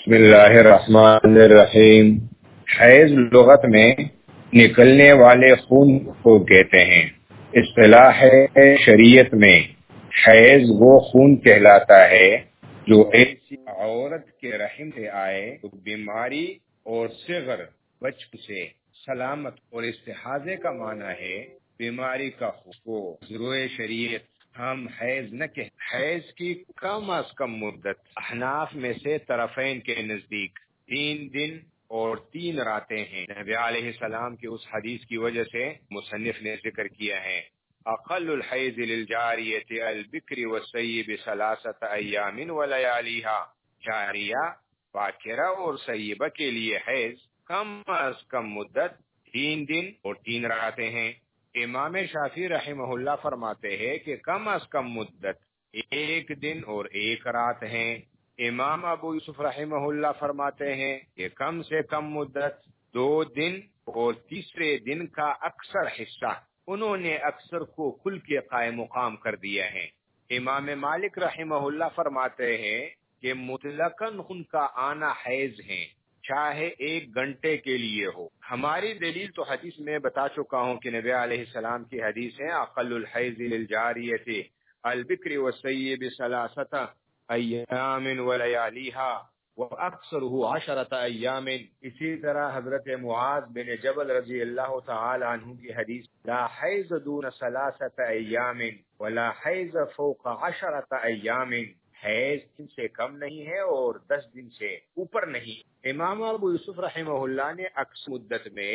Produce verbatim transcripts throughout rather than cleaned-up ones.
بسم اللہ الرحمن الرحیم۔ حیض لغت میں نکلنے والے خون کو کہتے ہیں۔ اصطلاح شریعت میں حیض وہ خون کہلاتا ہے جو ایسی عورت کے رحم سے آئے تو بیماری اور صغر بچپن سے سلامت، اور استحاضے کا معنی ہے بیماری کا خون۔ ضرور شریعت ہم حیض نہ کہ حیض کی کم از کم مدت احناف میں سے طرفین کے نزدیک تین دن اور تین راتیں ہیں۔ نبی علیہ السلام کی اس حدیث کی وجہ سے مصنف نے ذکر کیا ہے، اقل الحیض للجاریۃ البکر والسیب ثلاثۃ ایام ولیالیھا، جاریہ باکرہ اور سیبہ کے لیے حیض کم از کم مدت تین دن اور تین راتیں ہیں۔ امام شافعی رحمہ اللہ فرماتے ہیں کہ کم از کم مدت ایک دن اور ایک رات ہیں۔ امام ابو یوسف رحمہ اللہ فرماتے ہیں کہ کم سے کم مدت دو دن اور تیسرے دن کا اکثر حصہ انہوں نے اکثر کو کل کے قائم مقام کر دیا ہے۔ امام مالک رحمہ اللہ فرماتے ہیں کہ مطلقاً ان کا آنا حیض ہیں، چاہے ایک گھنٹے کے لیے ہو۔ ہماری دلیل تو حدیث میں بتا چکا ہوں کہ نبی علیہ السلام کی حدیث ہے، اقل الحیض للجاریۃ البکر والسیب ثلاثۃ ایام ولیالیھا واکثرہ عشرۃ ایام۔ اسی طرح حضرت معاذ بن جبل رضی اللہ تعالی عنہ کی حدیث، لا حیض دون ثلاثۃ ایام ولا حیض فوق عشرۃ ایام، حیض دن سے کم نہیں ہے اور دس دن سے اوپر نہیں۔ امام ابو یوسف رحمہ اللہ نے اکثر مدت میں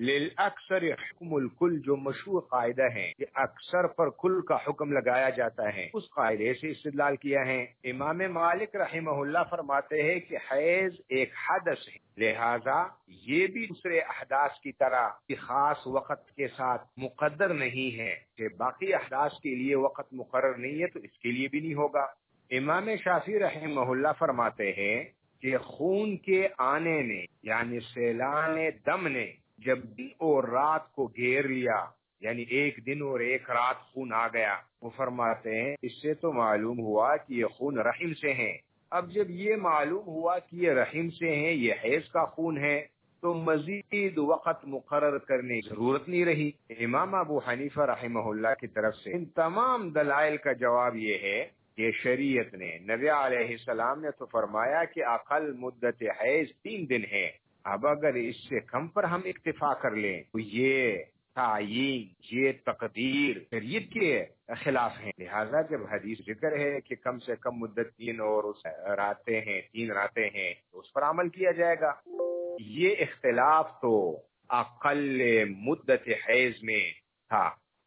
للاکثر حکم الکل، جو مشہور قاعدہ ہے کہ اکثر پر کل کا حکم لگایا جاتا ہے، اس قاعدے سے استدلال کیا ہے۔ امام مالک رحمہ اللہ فرماتے ہیں کہ حیض ایک حدث ہے، لہذا یہ بھی دوسرے احداث کی طرح کہ خاص وقت کے ساتھ مقدر نہیں ہے، کہ باقی احداث کے لیے وقت مقرر نہیں ہے تو اس کے لیے بھی نہیں ہوگا۔ امام شافعی رحمہ اللہ فرماتے ہیں کہ خون کے آنے نے، یعنی سیلان دم نے جب دن اور رات کو گھیر لیا، یعنی ایک دن اور ایک رات خون آ گیا، وہ فرماتے ہیں اس سے تو معلوم ہوا کہ یہ خون رحم سے ہیں۔ اب جب یہ معلوم ہوا کہ یہ رحم سے ہیں، یہ حیض کا خون ہے، تو مزید وقت مقرر کرنے کی ضرورت نہیں رہی۔ امام ابو حنیفہ رحمہ اللہ کی طرف سے ان تمام دلائل کا جواب یہ ہے کہ شریعت نے، نبی علیہ السلام نے تو فرمایا کہ اقل مدت حیض تین دن ہے، اب اگر اس سے کم پر ہم اکتفا کر لیں تو یہ تعیین، یہ تقدیر شریعت کے خلاف ہے۔ لہذا جب حدیث ذکر ہے کہ کم سے کم مدت تین اور اس راتیں ہیں، تین راتیں ہیں، تو اس پر عمل کیا جائے گا۔ یہ اختلاف تو اقل مدت حیض میں تھا۔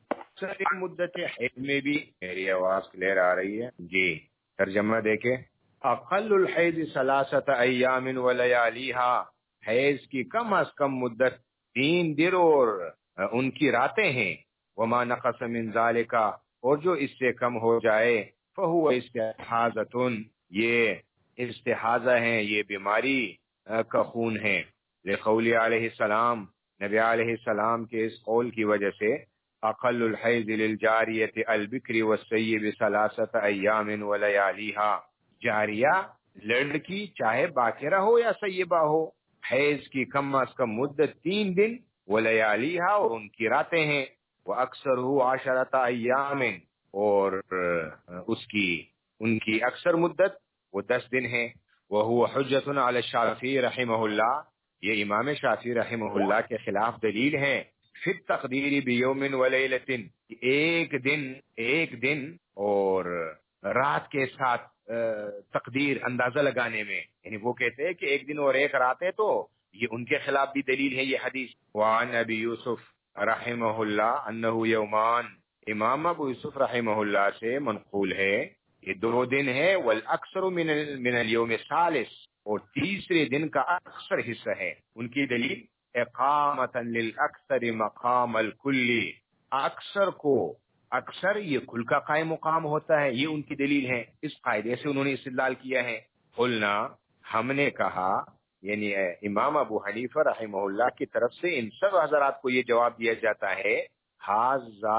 مدت حیض میں بھی میری آواز کلیئر آ رہی ہے جی؟ ترجمہ دیکھیں، اقل الحیض ثلاثۃ ایام ولیالیھا، حیض کی کم از کم مدت تین دن اور ان کی راتیں ہیں۔ وما نقص من ذالک، اور جو اس سے کم ہو جائے، فہو استحاضۃ، یہ استحاضہ ہیں، یہ بیماری کا خون ہے۔ لقول علیہ السلام، نبی علیہ السلام کے اس قول کی وجہ سے، اقل الحیض للجاریۃ البکر والسیب ثلاثۃ ایام ولیالیھا، جاریہ لڑکی چاہے باکرہ ہو یا سیبہ ہو، حیض کی کم از کم مدت تین دن ولیالیھا، اور ان کی راتیں ہیں، واکثرہ عشرۃ ایام، اور اس کی ان کی اکثر مدت وہ دس دن ہے۔ وہو حجۃ علی الشافعی رحمہ اللہ، یہ امام شافعی رحمہ اللہ کے خلاف دلیل ہے، فی التقدیر بیوم ولیلۃ، ایک دن ایک دن اور رات کے ساتھ تقدیر اندازہ لگانے میں، یعنی وہ کہتے ہیں کہ ایک دن اور ایک رات ہے، تو یہ ان کے خلاف بھی دلیل ہے یہ حدیث۔ وعن ابی یوسف رحمہ اللہ انہ یومان، امام ابو یوسف رحمہ اللہ سے منقول ہے یہ دو دن ہے، والاکثر من من الیوم الثالث، اور تیسرے دن کا اکثر حصہ ہے۔ ان کی دلیل اقامتا للاکثر مقام الکل، اکثر کو اکثر یہ کل کا قائم مقام ہوتا ہے، یہ ان کی دلیل ہے۔ اس قاعدے سے انہوں نے استدلال کیا ہے۔ قلنا، ہم نے کہا، یعنی امام ابو حنیفہ رحمہ اللہ کی طرف سے ان سب حضرات کو یہ جواب دیا جاتا ہے، ھذا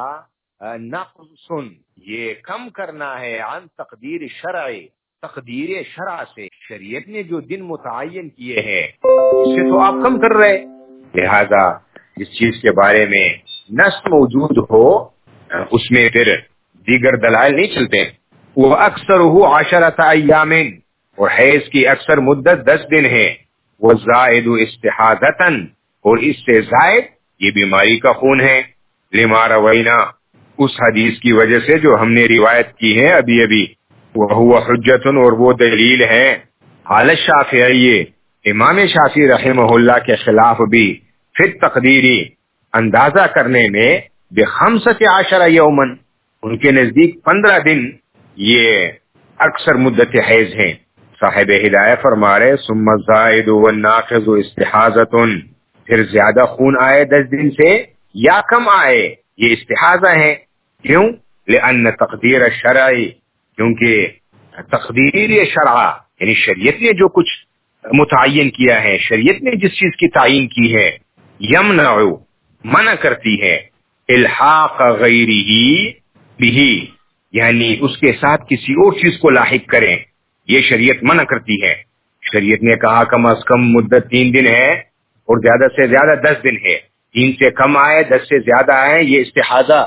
نقص، یہ کم کرنا ہے، عن تقدیر شرعی، تقدیر شرع سے، شریعت نے جو دن متعین کیے ہیں اس سے تو آپ کم کر رہے، لہذا جس چیز کے بارے میں نص موجود ہو اس میں پھر دیگر دلائل نہیں چلتے. وہ اکثر ہو عشرۃ ایام، اور حیض کی اکثر مدت دس دن ہے. وہ زائد استحاضۃ، اور اس سے زائد یہ بیماری کا خون ہے. لما روینا، اس حدیث کی وجہ سے جو ہم نے روایت کی ہے ابھی ابھی. وہ حجت، اور وہ دلیل ہے. حالت شافعی، امام شافعی رحمہ اللہ کے خلاف بھی پھر تقدیری اندازہ کرنے میں بخمسۃ عشر یومن، ان کے نزدیک پندرہ دن یہ اکثر مدت حیض ہیں. صاحب ہدایہ فرما رہے ثم الزائد والناقض استحاضۃ، پھر زیادہ خون آئے دس دن سے یا کم آئے یہ استحاضہ ہے. کیوں؟ لأن تقدیر الشرعی، کیونکہ تقدیر شرع یعنی شریعت نے جو کچھ متعین کیا ہے، شریعت نے جس چیز کی تعین کی ہے، یمنع منع کرتی ہے الحاق غیرہ بہ، یعنی اس کے ساتھ کسی اور چیز کو لاحق کریں، یہ شریعت منع کرتی ہے. شریعت نے کہا کم از کم مدت تین دن ہے اور زیادہ سے زیادہ دس دن ہے. تین سے کم آئے دس سے زیادہ آئے یہ استحاضہ،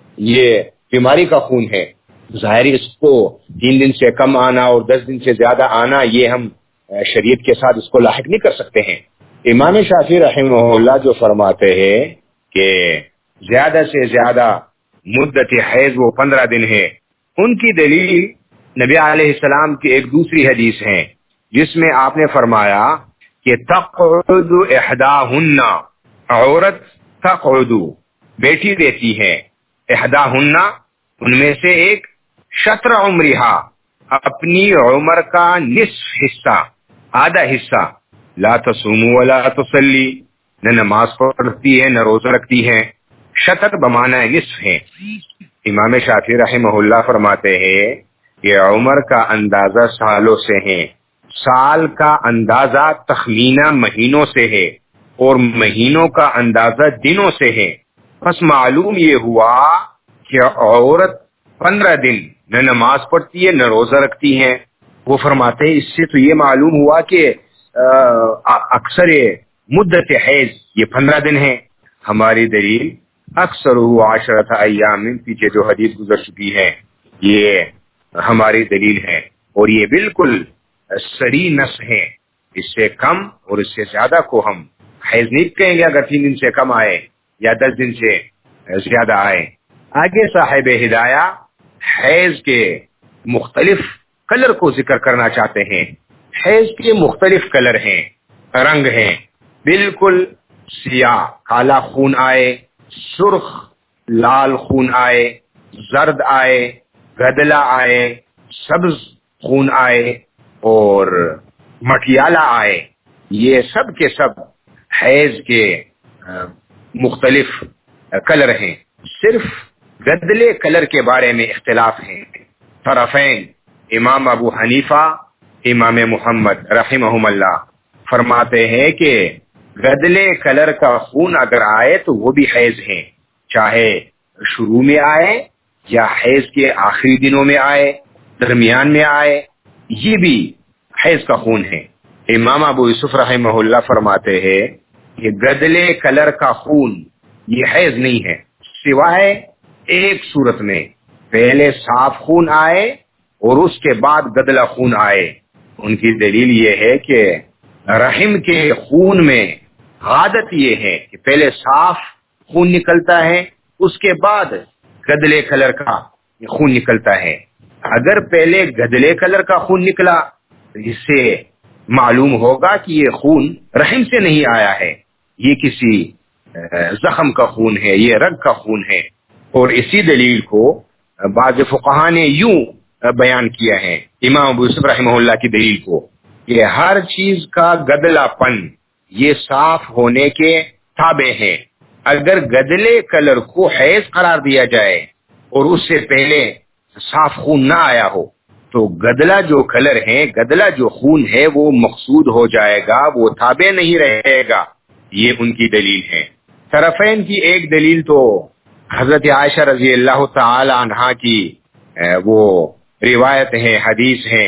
یہ بیماری کا خون ہے. ظاہر اس کو تین دن سے کم آنا اور دس دن سے زیادہ آنا یہ ہم شریعت کے ساتھ اس کو لاحق نہیں کر سکتے ہیں. امام شافعی رحمہ اللہ جو فرماتے ہیں کہ زیادہ سے زیادہ مدت حیض وہ پندرہ دن ہے، ان کی دلیل نبی علیہ السلام کی ایک دوسری حدیث ہے جس میں آپ نے فرمایا کہ تقعد احداہن، عورت تقعد بیٹھی رہتی ہے، احداہن ان میں سے ایک، شطر عمرہا اپنی عمر کا نصف حصہ، آدھا حصہ، لا تصوم ولا تصلی، نہ نماز پڑھتی ہے نہ روزہ رکھتی ہے. شطر بمعنی نصف ہے. امام شافعی رحمہ اللہ فرماتے ہیں کہ عمر کا اندازہ سالوں سے ہے، سال کا اندازہ تخمینہ مہینوں سے ہے، اور مہینوں کا اندازہ دنوں سے ہے. بس معلوم یہ ہوا کہ عورت پندرہ دن نہ نماز پڑھتی ہے نہ روزہ رکھتی ہے. وہ فرماتے ہیں اس سے تو یہ معلوم ہوا کہ اکثر مدت حیض یہ پندرہ دن ہے. ہماری دلیل اکثر عشرۃ ایام، پیچھے جو حدیث گزر چکی ہے یہ ہماری دلیل ہے، اور یہ بالکل صریح نص ہے. اس سے کم اور اس سے زیادہ کو ہم حیض نہیں کہیں گے اگر تین دن سے کم آئے یا دس دن سے زیادہ آئے. آگے صاحب ہدایہ حیض کے مختلف کلر کو ذکر کرنا چاہتے ہیں. حیض کے مختلف کلر ہیں، رنگ ہیں. بالکل سیاہ کالا خون آئے، سرخ لال خون آئے، زرد آئے، گدلا آئے، سبز خون آئے اور مٹیالہ آئے، یہ سب کے سب حیض کے مختلف کلر ہیں. صرف گدلے کلر کے بارے میں اختلاف ہے. طرفین امام ابو حنیفہ، امام محمد رحمہم اللہ فرماتے ہیں کہ گدلے کلر کا خون اگر آئے تو وہ بھی حیض ہیں، چاہے شروع میں آئے یا حیض کے آخری دنوں میں آئے، درمیان میں آئے، یہ بھی حیض کا خون ہے. امام ابو یوسف رحمہ اللہ فرماتے ہیں کہ گدلے کلر کا خون یہ حیض نہیں ہے، سوائے ایک صورت میں، پہلے صاف خون آئے اور اس کے بعد گدلا خون آئے. ان کی دلیل یہ ہے کہ رحم کے خون میں عادت یہ ہے کہ پہلے صاف خون نکلتا ہے، اس کے بعد گدلے کلر کا خون نکلتا ہے. اگر پہلے گدلے کلر کا خون نکلا تو اس سے معلوم ہوگا کہ یہ خون رحم سے نہیں آیا ہے، یہ کسی زخم کا خون ہے، یہ رگ کا خون ہے. اور اسی دلیل کو بعض فقہا نے یوں بیان کیا ہے، امام ابو یوسف رحمہ اللہ کی دلیل کو، کہ ہر چیز کا گدلا پن یہ صاف ہونے کے تابع ہے. اگر گدلے کلر کو حیض قرار دیا جائے اور اس سے پہلے صاف خون نہ آیا ہو تو گدلا جو کلر ہے، گدلا جو خون ہے وہ مقصود ہو جائے گا، وہ تابع نہیں رہے گا. یہ ان کی دلیل ہے. طرفین کی ایک دلیل تو حضرت عائشہ رضی اللہ تعالی عنہا کی وہ روایت ہے، حدیث ہے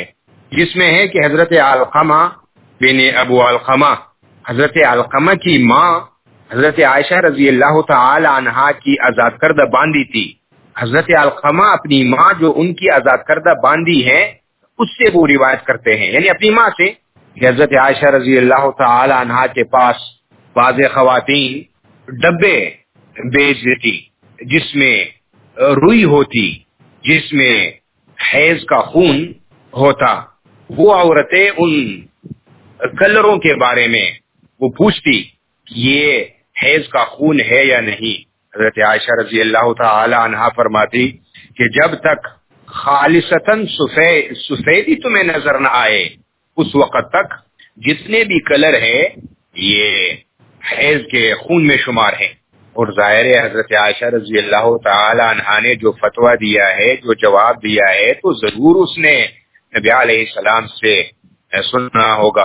جس میں ہے کہ حضرت علقمہ بن ابو علقمہ، حضرت علقمہ کی ماں حضرت عائشہ رضی اللہ تعالی عنہا کی آزاد کردہ باندی تھی. حضرت علقمہ اپنی ماں جو ان کی آزاد کردہ باندی ہے اس سے وہ روایت کرتے ہیں، یعنی اپنی ماں سے، کہ حضرت عائشہ رضی اللہ تعالی عنہا کے پاس بعض خواتین ڈبے بیچ دیتی جس میں روئی ہوتی، جس میں حیض کا خون ہوتا. وہ عورتیں ان کلروں کے بارے میں وہ پوچھتی کہ یہ حیض کا خون ہے یا نہیں. حضرت عائشہ رضی اللہ تعالی عنہا فرماتی کہ جب تک خالصتاً سفید سفیدی تمہیں نظر نہ آئے اس وقت تک جتنے بھی کلر ہے یہ حیض کے خون میں شمار ہیں. اور ظاہر ہے حضرت عائشہ رضی اللہ تعالی عنہا نے جو فتویٰ دیا ہے، جو جواب دیا ہے، تو ضرور اس نے نبی علیہ السلام سے سننا ہوگا.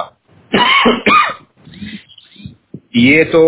یہ تو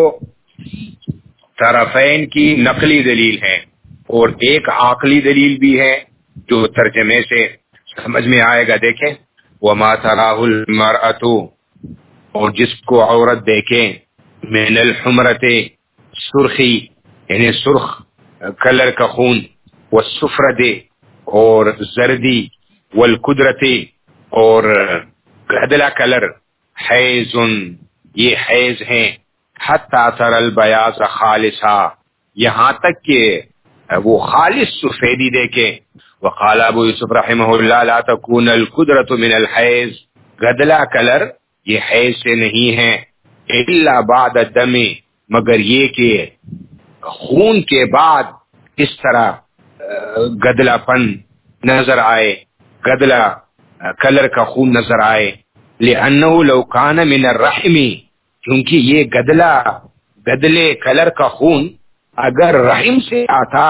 طرفین کی نقلی دلیل ہے، اور ایک عقلی دلیل بھی ہے جو ترجمے سے سمجھ میں آئے گا. دیکھیں، وما تراہ المرأۃ، اور جس کو عورت دیکھے، من الحمرت، سرخی یعنی سرخ کلر کا خون، والسفرد اور زردی، والقدرت اور گدلا کلر، حیض یہ حیض ہیں، حتی تر البیاض خالصا یہاں تک کہ وہ خالص سفیدی دیکھے. وقال ابو یوسف رحمہ اللہ لا تکون القدرت من الحیض، گدلا کلر یہ حیض سے نہیں ہے، الا بعد الدم مگر یہ کہ خون کے بعد اس طرح گدلا پن نظر آئے، گدلا کلر کا خون نظر آئے. لأنه لو كان من الرحم، کیونکہ یہ گدلا گدلے کلر کا خون اگر رحم سے آتا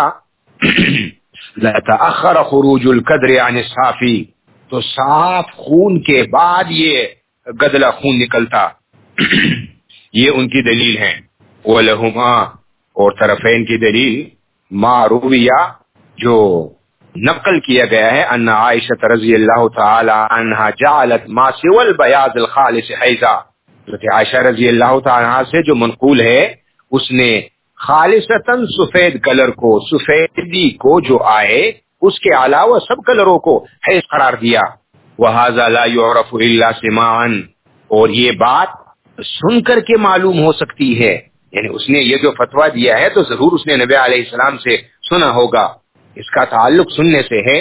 لتأخر خروج القدر عن الصافی، تو صاف خون کے بعد یہ گدلا خون نکلتا. یہ ان کی دلیل ہے. وَلَهُمَا اور طرفین کی دلیل ما رویہ جو نقل کیا گیا ہے، ان عائشہ رضی اللہ تعالی عنہا جعلت ما سوى البیاض الخالص حیضا، عائشہ رضی اللہ تعالی عنہ سے جو منقول ہے اس نے خالصتاً سفید کلر کو، سفیدی کو جو آئے اس کے علاوہ سب کلروں کو حیض قرار دیا. وَهَذَا لَا يُعْرَفُ إِلَّا سِمَاعًا، اور یہ بات سن کر کے معلوم ہو سکتی ہے، یعنی اس نے یہ جو فتویٰ دیا ہے تو ضرور اس نے نبی علیہ السلام سے سنا ہوگا، اس کا تعلق سننے سے ہے.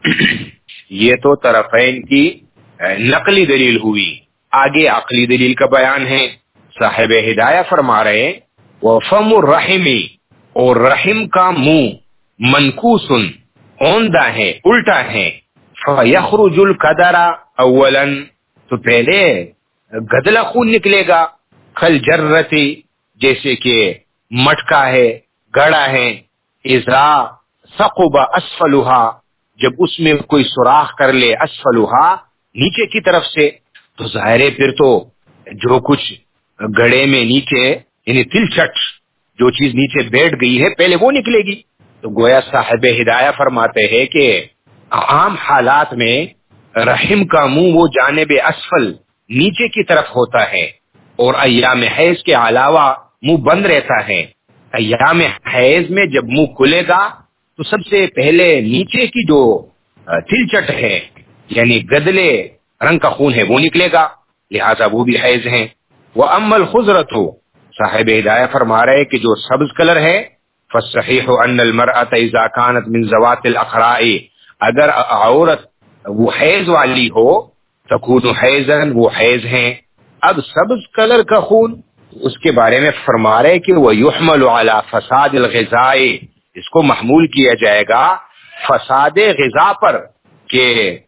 یہ تو طرفین کی نقلی دلیل ہوئی. آگے عقلی دلیل کا بیان ہے. صاحب ہدایہ فرما رہے وَفَمُ الرَّحِمِ، اور رحم کا منہ، منکوسن اوندہ ہے، الٹا ہے. فَيَخْرُجُ الْقَدَرَ أَوَّلًا، تو پہلے گدلا خون نکلے گا. کھل جرتی جیسے کہ مٹکا ہے، گڑا ہے. اذا ثقب اسفلها، جب اس میں کوئی سوراخ کر لے، اسفلها نیچے کی طرف سے، تو ظاہر ہے پھر تو جو کچھ گڑے میں نیچے یعنی تلچٹ جو چیز نیچے بیٹھ گئی ہے پہلے وہ نکلے گی. تو گویا صاحب ہدایہ فرماتے ہیں کہ عام حالات میں رحم کا منہ وہ جانب اسفل نیچے کی طرف ہوتا ہے، اور ایام حیض کے علاوہ منہ بند رہتا ہے. ایام حیض میں جب منہ کھلے گا تو سب سے پہلے نیچے کی جو تلچٹ ہے یعنی گدلے رنگ کا خون ہے وہ نکلے گا، لہذا وہ بھی حیض ہیں. وَأَمَّا الْخُضْرَةُ، صاحب ہدایہ فرما رہے کہ جو سبز کلر ہے، فَالصَّحِيحُ أَنَّ الْمَرْأَةَ إِذَا كَانَتْ مِنْ ذَوَاتِ الْأَخْرَاءِ، اگر عورت وہ حیض والی ہو، تکون حیضاً وہ حیض ہیں. اب سبز کلر کا خون اس کے بارے میں فرما رہے کہ وہ یحمل علی فساد الغذاء، اس کو محمول کیا جائے گا فساد غذا پر، کہ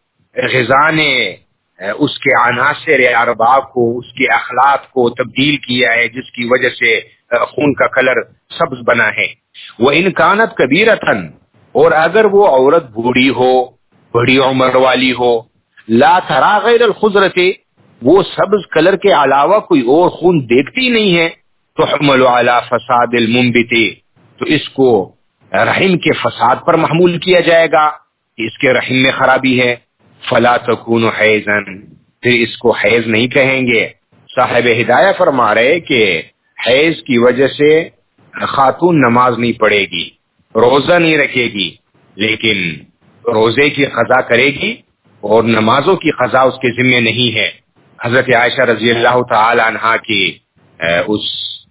غذا نے اس کے عناصر اربع کو، اس کے اخلاق کو تبدیل کیا ہے جس کی وجہ سے خون کا کلر سبز بنا ہے. وَإِنْ كَانَتْ كَبِيرَةً، اور اگر وہ عورت بوڑھی ہو، بڑی عمر والی ہو، لا ترى غیر الخضرت، وہ سبز کلر کے علاوہ کوئی اور خون دیکھتی نہیں ہے، تو حمل علی فساد المنبت، تو اس کو رحم کے فساد پر محمول کیا جائے گا کہ اس کے رحم میں خرابی ہے. فلا تکون حیضا، پھر اس کو حیض نہیں کہیں گے۔ صاحب ہدایہ فرما رہے کہ حیض کی وجہ سے خاتون نماز نہیں پڑھے گی، روزہ نہیں رکھے گی، لیکن روزے کی قضا کرے گی اور نمازوں کی قضا اس کے ذمہ نہیں ہے۔ حضرت عائشہ رضی اللہ تعالی عنہا کی اس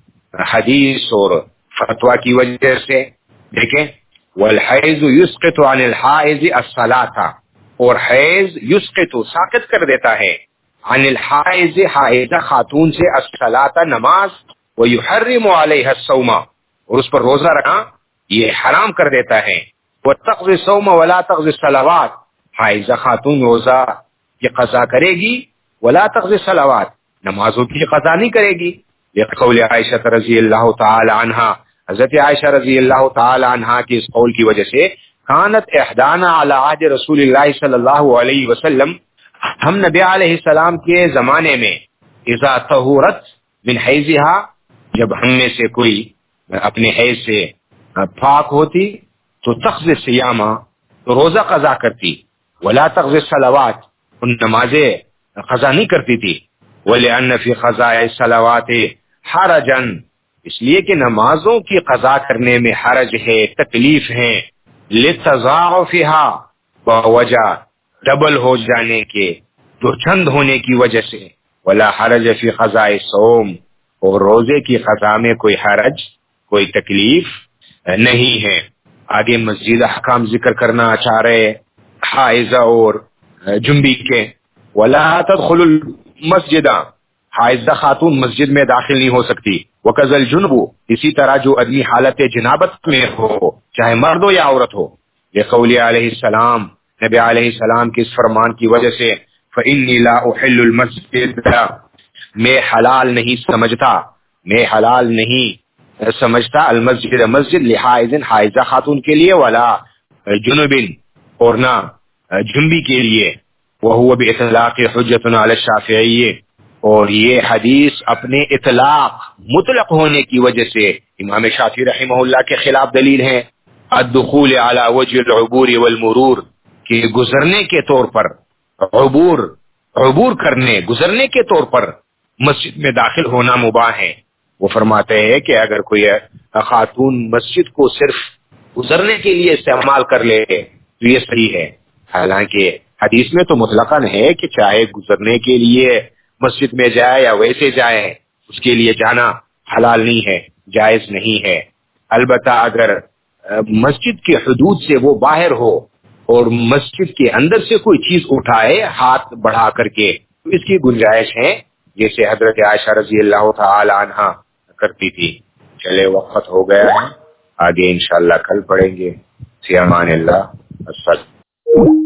حدیث اور فتویٰ کی وجہ سے دیکھیں، والحیض یسقط عن الحائض الصلاۃ، اور حیض یسقط ساقط کر دیتا ہے عن الحائض حائضہ خاتون سے الصلاۃ نماز، ویحرم علیہا الصوم، اور اس پر روزہ رکھنا یہ حرام کر دیتا ہے۔ وتقضی الصوم ولا تقضی الصلوات، حائضہ خاتون روزہ کی قضا کرے گی، ولا تقضی الصلوات، نمازوں کی قضا نہیں کرے گی۔ لقول عائشہ رضی اللہ تعالی عنہا، حضرت عائشہ رضی اللہ تعالی عنہا کی اس قول کی وجہ سے کانت احدانا علی عہد رسول اللہ صلی اللہ علیہ وسلم، ہم نبی علیہ السلام کے زمانے میں اذا طہورت من حیضہا، جب ہم میں سے کوئی اپنے حیض سے پاک ہوتی تو تقضی الصیام، تو روزہ قضا کرتی، ولا تقضی الصلوات، ان نمازیں قضا نہیں کرتی تھی، وَلِأَنَّ فِي قَضَاءِ الصَّلَوَاتِ حَرَجًا، اس لیے کہ نمازوں کی قضا کرنے میں حرج ہے، تکلیف ہے، لِتَضَاعُفِهَا، بوجہ ڈبل ہو جانے کے، دو چند ہونے کی وجہ سے، وَلَا حَرَجَ فِي قَضَاءِ الصَّوْمِ، اور روزے کی قضا میں کوئی حرج، کوئی تکلیف نہیں ہے۔ آگے مزید احکام ذکر کرنا چاہ رہے حائضہ اور جنبی کے، وَلَا تَدْخُلُ الْمَسْجِدَ، حائضہ خاتون مسجد میں داخل نہیں ہو سکتی، وَكَذَا الْجُنُبُ، اسی طرح جو آدمی حالت جنابت میں ہو، چاہے مرد ہو یا عورت ہو، لقول علیہ السلام، نبی علیہ السلام کے اس فرمان کی وجہ سے، فَإِنِّي لَا أُحِلُّ الْمَسْجِدَ، میں حلال نہیں سمجھتا، میں حلال نہیں سمجھتا المسجد مسجد لحائض حائضہ خاتون کے لیے، ولا جنوب، اور نہ جنبی کے لیے، وہو باطلاق حجۃ علی الشافعی، اور یہ حدیث اپنے اطلاق مطلق ہونے کی وجہ سے امام شافعی رحمہ اللہ کے خلاف دلیل ہے۔ الدخول علی وجه العبور والمرور، کہ گزرنے کے طور پر، عبور عبور کرنے گزرنے کے طور پر مسجد میں داخل ہونا مباح ہے۔ وہ فرماتے ہیں کہ اگر کوئی خاتون مسجد کو صرف گزرنے کے لیے استعمال کر لے تو یہ صحیح ہے، حالانکہ حدیث میں تو مطلقاً ہے کہ چاہے گزرنے کے لیے مسجد میں جائے یا ویسے جائے، اس کے لیے جانا حلال نہیں ہے، جائز نہیں ہے۔ البتہ اگر مسجد کے حدود سے وہ باہر ہو اور مسجد کے اندر سے کوئی چیز اٹھائے ہاتھ بڑھا کر کے، تو اس کی گنجائش ہے، جیسے حضرت عائشہ رضی اللہ تعالی عنہا کرتی تھی۔ چلے وقت ہو گیا ہے، آگے انشاءاللہ کل پڑھیں گے۔ فی امان اللہ، السلام۔